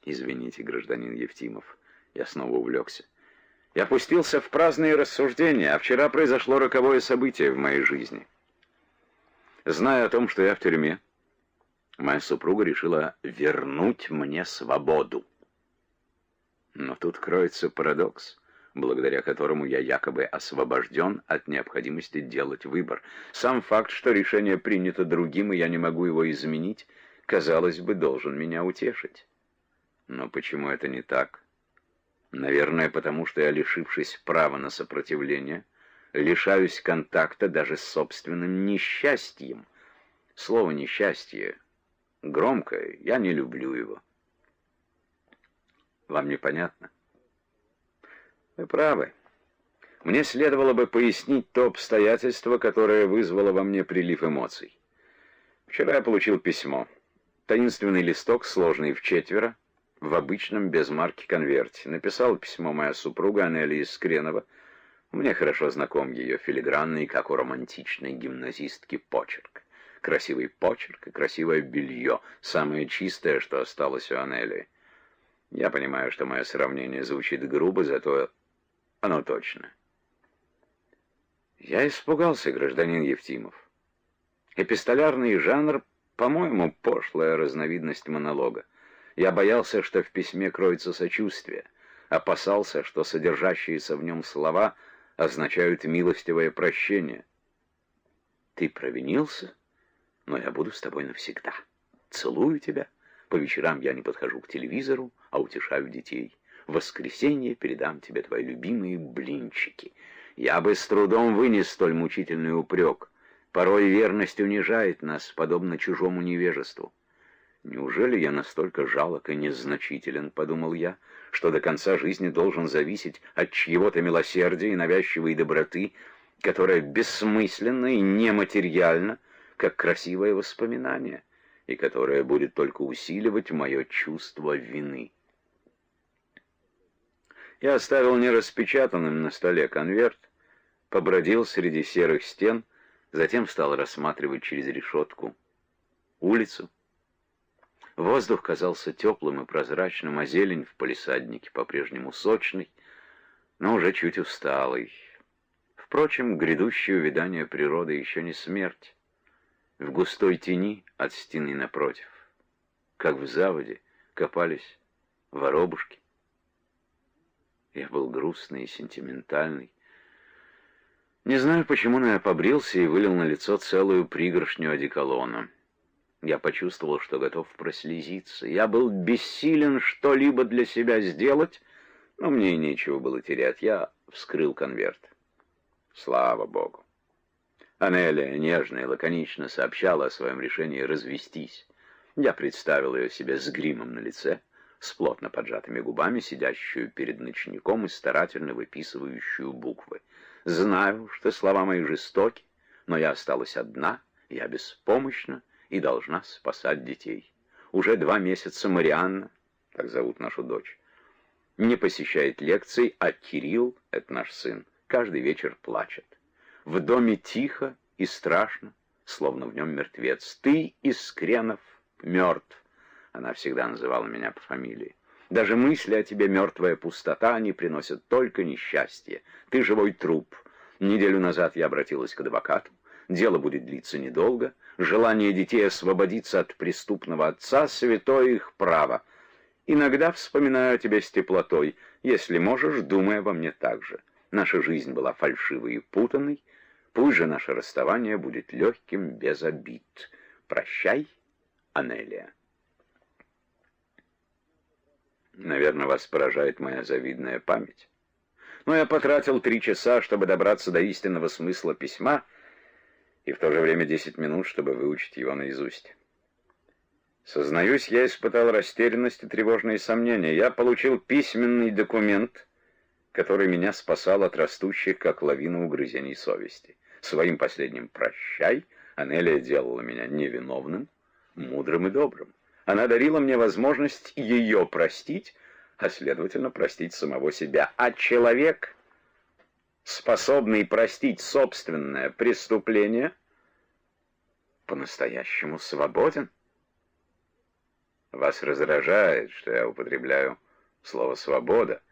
Извините, гражданин Евтимов, я снова увлекся. Я пустился в праздные рассуждения, а вчера произошло роковое событие в моей жизни. Зная о том, что я в тюрьме, моя супруга решила вернуть мне свободу. Но тут кроется парадокс, благодаря которому я якобы освобожден от необходимости делать выбор. Сам факт, что решение принято другим, и я не могу его изменить, казалось бы, должен меня утешить. Но почему это не так? Наверное, потому что я, лишившись права на сопротивление, лишаюсь контакта даже с собственным несчастьем. Слово «несчастье» громкое, я не люблю его. Вам непонятно? Вы правы. Мне следовало бы пояснить то обстоятельство, которое вызвало во мне прилив эмоций. Вчера я получил письмо. Таинственный листок, сложный вчетверо, в обычном без марки конверте. Написала письмо моя супруга Анелия Искренова. Мне хорошо знаком ее филигранный, как у романтичной гимназистки, почерк. Красивый почерк и красивое белье, самое чистое, что осталось у Анелии. Я понимаю, что мое сравнение звучит грубо, зато оно точно. Я испугался, гражданин Евтимов. Эпистолярный жанр, по-моему, пошлая разновидность монолога. Я боялся, что в письме кроется сочувствие, опасался, что содержащиеся в нем слова означают милостивое прощение. Ты провинился, но я буду с тобой навсегда. Целую тебя. По вечерам я не подхожу к телевизору, а утешаю детей. В воскресенье передам тебе твои любимые блинчики. Я бы с трудом вынес столь мучительный упрек. Порой верность унижает нас, подобно чужому невежеству. «Неужели я настолько жалок и незначителен, — подумал я, — что до конца жизни должен зависеть от чьего-то милосердия и навязчивой доброты, которая бессмысленна и нематериальна, как красивое воспоминание, и которое будет только усиливать мое чувство вины?» Я оставил нераспечатанным на столе конверт, побродил среди серых стен, затем стал рассматривать через решетку улицу. Воздух казался теплым и прозрачным, а зелень в палисаднике по-прежнему сочной, но уже чуть усталой. Впрочем, грядущее увядание природы еще не смерть. В густой тени от стены напротив, как в заводе, копались воробушки. Я был грустный и сентиментальный. Не знаю почему, но я побрился и вылил на лицо целую пригоршню одеколона. Я почувствовал, что готов прослезиться. Я был бессилен что-либо для себя сделать, но мне и нечего было терять. Я вскрыл конверт. Слава Богу. Анелия нежно и лаконично сообщала о своем решении развестись. Я представил ее себе с гримом на лице, с плотно поджатыми губами, сидящую перед ночником и старательно выписывающую буквы. Знаю, что слова мои жестоки, но я осталась одна, я беспомощна и должна спасать детей. Уже 2 месяца Марианна, так зовут нашу дочь, не посещает лекций, а Кирилл, это наш сын, каждый вечер плачет. В доме тихо и страшно, словно в нем мертвец. Ты, Искренов, мертв. Она всегда называла меня по фамилии. Даже мысли о тебе, мертвая пустота, они приносят только несчастье. Ты живой труп. Неделю назад я обратилась к адвокату. Дело будет длиться недолго. Желание детей освободиться от преступного отца — святое их право. Иногда вспоминаю о тебе с теплотой. Если можешь, думай обо мне так же. Наша жизнь была фальшивой и путанной. Пусть же наше расставание будет легким, без обид. Прощай, Анелия. Наверное, вас поражает моя завидная память. Но я потратил 3 часа, чтобы добраться до истинного смысла письма, и в то же время 10 минут, чтобы выучить его наизусть. Сознаюсь, я испытал растерянность и тревожные сомнения. Я получил письменный документ, который меня спасал от растущих, как лавина, угрызений совести. Своим последним «прощай» Анелия делала меня невиновным, мудрым и добрым. Она дарила мне возможность ее простить, а следовательно простить самого себя. А человек, способный простить собственное преступление, по-настоящему свободен. Вас раздражает, что я употребляю слово «свобода».